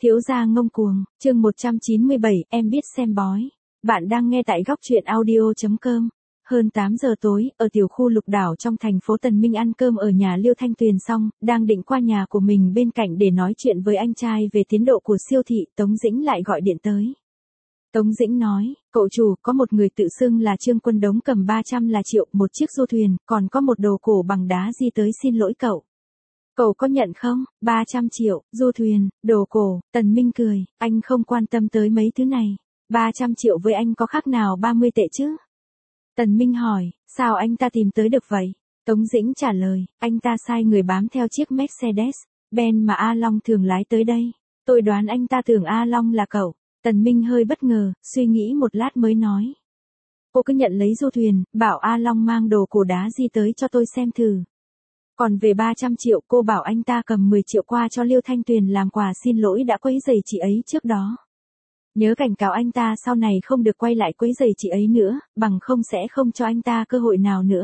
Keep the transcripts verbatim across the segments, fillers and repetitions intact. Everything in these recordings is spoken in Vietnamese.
Thiếu gia ngông cuồng, chương một trăm chín mươi bảy, em biết xem bói. Bạn đang nghe tại góc truyện audio chấm com. Hơn tám giờ tối, ở tiểu khu Lục Đảo trong thành phố Tần Minh ăn cơm ở nhà Liêu Thanh Tuyền xong, đang định qua nhà của mình bên cạnh để nói chuyện với anh trai về tiến độ của siêu thị, Tống Dĩnh lại gọi điện tới. Tống Dĩnh nói, cậu chủ, có một người tự xưng là Trương Quân Đống cầm ba trăm là triệu, một chiếc du thuyền, còn có một đồ cổ bằng đá di tới xin lỗi cậu. Cậu có nhận không? ba trăm triệu, du thuyền, đồ cổ, Tần Minh cười, anh không quan tâm tới mấy thứ này. ba trăm triệu với anh có khác nào ba mươi tệ chứ? Tần Minh hỏi, sao anh ta tìm tới được vậy? Tống Dĩnh trả lời, anh ta sai người bám theo chiếc Mercedes-Benz mà A Long thường lái tới đây. Tôi đoán anh ta tưởng A Long là cậu. Tần Minh hơi bất ngờ, suy nghĩ một lát mới nói. Cô cứ nhận lấy du thuyền, bảo A Long mang đồ cổ đá di tới cho tôi xem thử. Còn về ba trăm triệu cô bảo anh ta cầm mười triệu qua cho Liêu Thanh Tuyền làm quà xin lỗi đã quấy rầy chị ấy trước đó. Nhớ cảnh cáo anh ta sau này không được quay lại quấy rầy chị ấy nữa, bằng không sẽ không cho anh ta cơ hội nào nữa.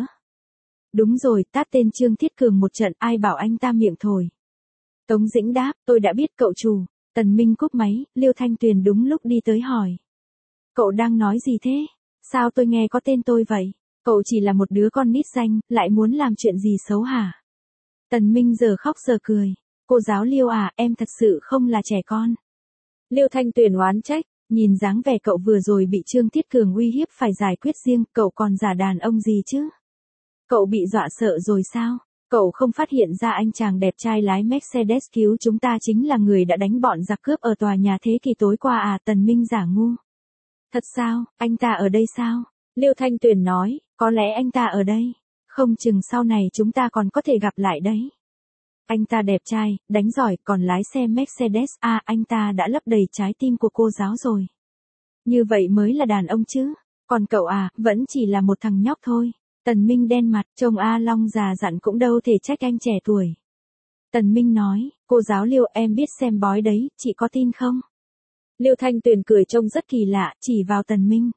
Đúng rồi, tát tên Trương Thiết Cường một trận, ai bảo anh ta miệng thổi. Tống Dĩnh đáp, tôi đã biết cậu chủ. Tần Minh cúp máy, Liêu Thanh Tuyền đúng lúc đi tới hỏi. Cậu đang nói gì thế? Sao tôi nghe có tên tôi vậy? Cậu chỉ là một đứa con nít danh, lại muốn làm chuyện gì xấu hả? Tần Minh giờ khóc giờ cười. Cô giáo Liêu à, em thật sự không là trẻ con. Liêu Thanh Tuyền oán trách, nhìn dáng vẻ cậu vừa rồi bị Trương Thiết Cường uy hiếp phải giải quyết riêng, cậu còn giả đàn ông gì chứ? Cậu bị dọa sợ rồi sao? Cậu không phát hiện ra anh chàng đẹp trai lái Mercedes cứu chúng ta chính là người đã đánh bọn giặc cướp ở tòa nhà thế kỷ tối qua à? Tần Minh giả ngu. Thật sao, anh ta ở đây sao? Liêu Thanh Tuyền nói, có lẽ anh ta ở đây. Không chừng sau này chúng ta còn có thể gặp lại đấy. Anh ta đẹp trai, đánh giỏi, còn lái xe Mercedes, à anh ta đã lấp đầy trái tim của cô giáo rồi. Như vậy mới là đàn ông chứ. Còn cậu à, vẫn chỉ là một thằng nhóc thôi. Tần Minh đen mặt, trông A Long già dặn cũng đâu thể trách anh trẻ tuổi. Tần Minh nói, cô giáo Liêu em biết xem bói đấy, chị có tin không? Liêu Thanh Tuyền cười trông rất kỳ lạ, chỉ vào Tần Minh.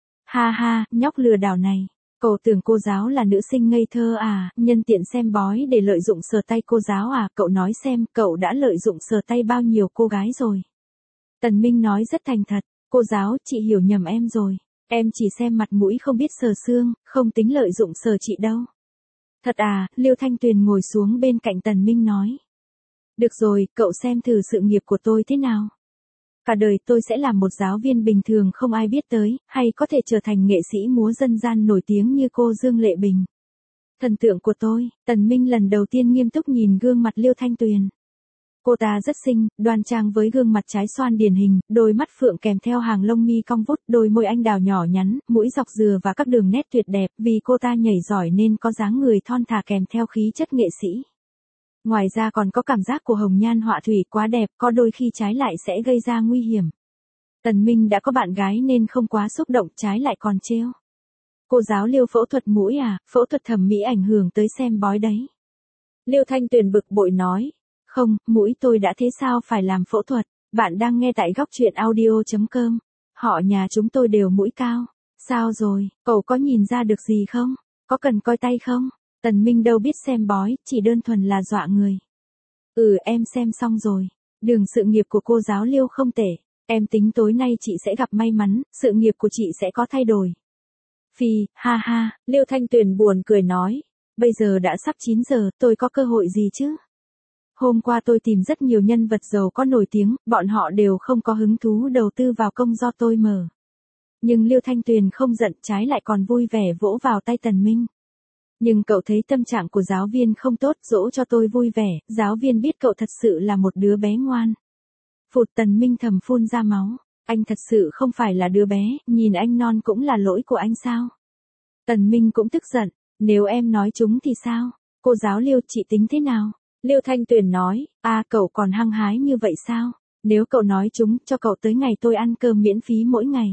Ha ha, nhóc lừa đảo này. Cậu tưởng cô giáo là nữ sinh ngây thơ à, nhân tiện xem bói để lợi dụng sờ tay cô giáo à, cậu nói xem, cậu đã lợi dụng sờ tay bao nhiêu cô gái rồi. Tần Minh nói rất thành thật, cô giáo, chị hiểu nhầm em rồi. Em chỉ xem mặt mũi không biết sờ xương, không tính lợi dụng sờ chị đâu. Thật à, Liêu Thanh Tuyền ngồi xuống bên cạnh Tần Minh nói. Được rồi, cậu xem thử sự nghiệp của tôi thế nào. Cả đời tôi sẽ làm một giáo viên bình thường không ai biết tới, hay có thể trở thành nghệ sĩ múa dân gian nổi tiếng như cô Dương Lệ Bình. Thần tượng của tôi, Tần Minh lần đầu tiên nghiêm túc nhìn gương mặt Liêu Thanh Tuyền. Cô ta rất xinh, đoan trang với gương mặt trái xoan điển hình, đôi mắt phượng kèm theo hàng lông mi cong vút, đôi môi anh đào nhỏ nhắn, mũi dọc dừa và các đường nét tuyệt đẹp, vì cô ta nhảy giỏi nên có dáng người thon thả kèm theo khí chất nghệ sĩ. Ngoài ra còn có cảm giác của hồng nhan họa thủy quá đẹp, có đôi khi trái lại sẽ gây ra nguy hiểm. Tần Minh đã có bạn gái nên không quá xúc động, trái lại còn trêu. Cô giáo Liêu phẫu thuật mũi à, phẫu thuật thẩm mỹ ảnh hưởng tới xem bói đấy. Liêu Thanh Tuyền bực bội nói. Không, mũi tôi đã thế sao phải làm phẫu thuật, bạn đang nghe tại góc truyện audio chấm com. Họ nhà chúng tôi đều mũi cao. Sao rồi, cậu có nhìn ra được gì không? Có cần coi tay không? Tần Minh đâu biết xem bói, chỉ đơn thuần là dọa người. Ừ em xem xong rồi. Đường sự nghiệp của cô giáo Liêu không tệ. Em tính tối nay chị sẽ gặp may mắn, sự nghiệp của chị sẽ có thay đổi. Phi, ha ha, Liêu Thanh Tuyền buồn cười nói. Bây giờ đã sắp chín giờ, tôi có cơ hội gì chứ? Hôm qua tôi tìm rất nhiều nhân vật giàu có nổi tiếng, bọn họ đều không có hứng thú đầu tư vào công do tôi mở. Nhưng Liêu Thanh Tuyền không giận, trái lại còn vui vẻ vỗ vào tay Tần Minh. Nhưng cậu thấy tâm trạng của giáo viên không tốt, dỗ cho tôi vui vẻ, giáo viên biết cậu thật sự là một đứa bé ngoan. Phụt, Tần Minh thầm phun ra máu, anh thật sự không phải là đứa bé, nhìn anh non cũng là lỗi của anh sao? Tần Minh cũng tức giận, nếu em nói chúng thì sao? Cô giáo Liêu, chị tính thế nào? Liêu Thanh Tuyền nói, à cậu còn hăng hái như vậy sao? Nếu cậu nói chúng, cho cậu tới ngày tôi ăn cơm miễn phí mỗi ngày.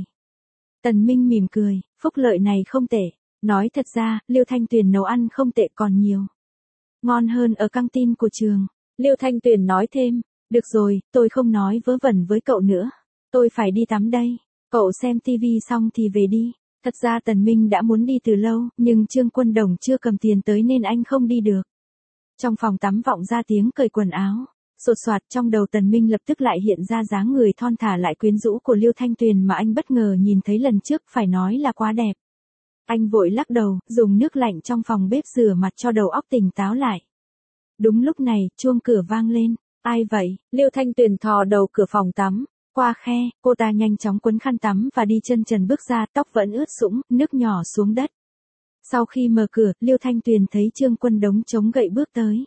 Tần Minh mỉm cười, phúc lợi này không tệ. Nói thật ra, Liêu Thanh Tuyền nấu ăn không tệ còn nhiều. Ngon hơn ở căng tin của trường. Liêu Thanh Tuyền nói thêm, được rồi, tôi không nói vớ vẩn với cậu nữa. Tôi phải đi tắm đây. Cậu xem tivi xong thì về đi. Thật ra Tần Minh đã muốn đi từ lâu, nhưng Trương Quân Đồng chưa cầm tiền tới nên anh không đi được. Trong phòng tắm vọng ra tiếng cởi quần áo. Sột soạt trong đầu Tần Minh lập tức lại hiện ra dáng người thon thả lại quyến rũ của Liêu Thanh Tuyền mà anh bất ngờ nhìn thấy lần trước, phải nói là quá đẹp. Anh vội lắc đầu, dùng nước lạnh trong phòng bếp rửa mặt cho đầu óc tỉnh táo lại. Đúng lúc này, chuông cửa vang lên. Ai vậy? Liêu Thanh Tuyền thò đầu cửa phòng tắm. Qua khe, cô ta nhanh chóng quấn khăn tắm và đi chân trần bước ra, tóc vẫn ướt sũng, nước nhỏ xuống đất. Sau khi mở cửa, Liêu Thanh Tuyền thấy Trương Quân Đống chống gậy bước tới.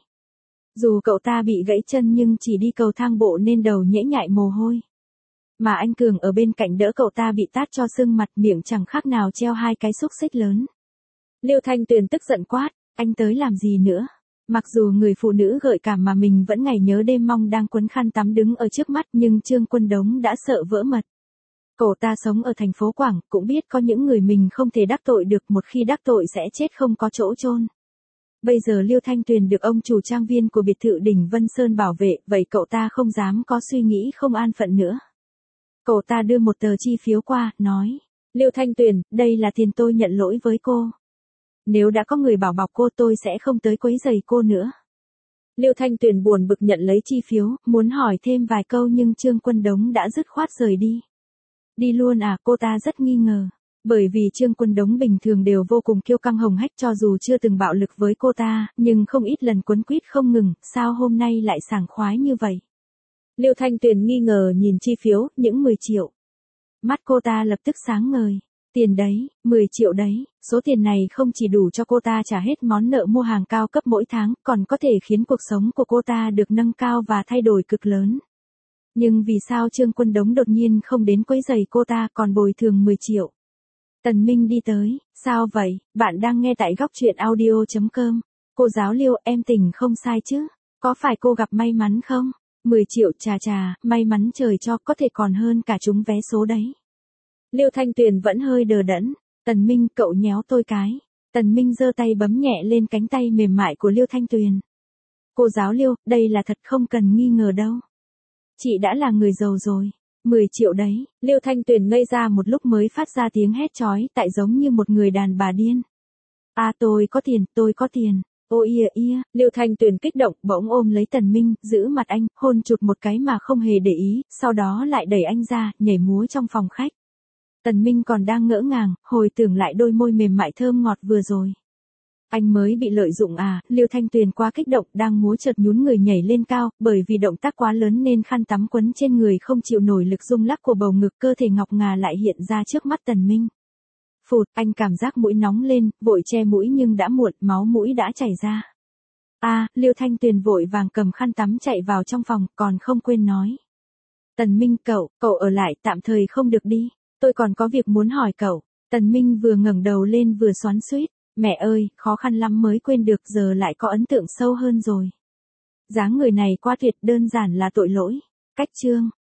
Dù cậu ta bị gãy chân nhưng chỉ đi cầu thang bộ nên đầu nhễ nhại mồ hôi. Mà anh Cường ở bên cạnh đỡ cậu ta bị tát cho sưng mặt, miệng chẳng khác nào treo hai cái xúc xích lớn. Liêu Thanh Tuyền tức giận quát, anh tới làm gì nữa? Mặc dù người phụ nữ gợi cảm mà mình vẫn ngày nhớ đêm mong đang quấn khăn tắm đứng ở trước mắt, nhưng Trương Quân Đống đã sợ vỡ mật. Cậu ta sống ở thành phố Quảng, cũng biết có những người mình không thể đắc tội được, một khi đắc tội sẽ chết không có chỗ chôn. Bây giờ Liêu Thanh Tuyền được ông chủ trang viên của biệt thự đỉnh Vân Sơn bảo vệ, vậy cậu ta không dám có suy nghĩ không an phận nữa. Cậu ta đưa một tờ chi phiếu qua, nói, Liêu Thanh Tuyền, đây là tiền tôi nhận lỗi với cô. Nếu đã có người bảo bọc cô tôi sẽ không tới quấy rầy cô nữa. Liêu Thanh Tuyền buồn bực nhận lấy chi phiếu, muốn hỏi thêm vài câu nhưng Trương Quân Đống đã dứt khoát rời đi. Đi luôn à? Cô ta rất nghi ngờ. Bởi vì Trương Quân Đống bình thường đều vô cùng kiêu căng hồng hách, cho dù chưa từng bạo lực với cô ta, nhưng không ít lần quấn quýt không ngừng, sao hôm nay lại sảng khoái như vậy? Liêu Thanh Tuyền nghi ngờ nhìn chi phiếu, những mười triệu. Mắt cô ta lập tức sáng ngời. Tiền đấy, mười triệu đấy, số tiền này không chỉ đủ cho cô ta trả hết món nợ mua hàng cao cấp mỗi tháng, còn có thể khiến cuộc sống của cô ta được nâng cao và thay đổi cực lớn. Nhưng vì sao Trương Quân Đống đột nhiên không đến quấy rầy cô ta còn bồi thường mười triệu? Tần Minh đi tới, sao vậy, bạn đang nghe tại góc truyện audio chấm com. Cô giáo Liêu, em tỉnh không sai chứ? Có phải cô gặp may mắn không? mười triệu, chà chà, may mắn trời cho, có thể còn hơn cả trúng vé số đấy. Liêu Thanh Tuyền vẫn hơi đờ đẫn. Tần Minh, cậu nhéo tôi cái. Tần Minh giơ tay bấm nhẹ lên cánh tay mềm mại của Liêu Thanh Tuyền. Cô giáo Liêu, đây là thật không cần nghi ngờ đâu. Chị đã là người giàu rồi. mười triệu đấy. Liêu Thanh Tuyền ngây ra một lúc mới phát ra tiếng hét chói, tại giống như một người đàn bà điên. À tôi có tiền, tôi có tiền. Ô ia ia, Liêu Thanh Tuyền kích động, bỗng ôm lấy Tần Minh, giữ mặt anh, hôn chụt một cái mà không hề để ý, sau đó lại đẩy anh ra, nhảy múa trong phòng khách. Tần Minh còn đang ngỡ ngàng, hồi tưởng lại đôi môi mềm mại thơm ngọt vừa rồi. Anh mới bị lợi dụng à? Liêu Thanh Tuyền quá kích động, đang múa chợt nhún người nhảy lên cao, bởi vì động tác quá lớn nên khăn tắm quấn trên người không chịu nổi lực rung lắc của bầu ngực, cơ thể ngọc ngà lại hiện ra trước mắt Tần Minh. Phụt, anh cảm giác mũi nóng lên, vội che mũi nhưng đã muộn, máu mũi đã chảy ra. A, à, Liêu Thanh Tuyền vội vàng cầm khăn tắm chạy vào trong phòng, còn không quên nói. Tần Minh, cậu, cậu ở lại, tạm thời không được đi. Tôi còn có việc muốn hỏi cậu. Tần Minh vừa ngẩng đầu lên vừa xoắn xuýt. Mẹ ơi, khó khăn lắm mới quên được, giờ lại có ấn tượng sâu hơn rồi. Dáng người này quá tuyệt, đơn giản là tội lỗi. Cách chương.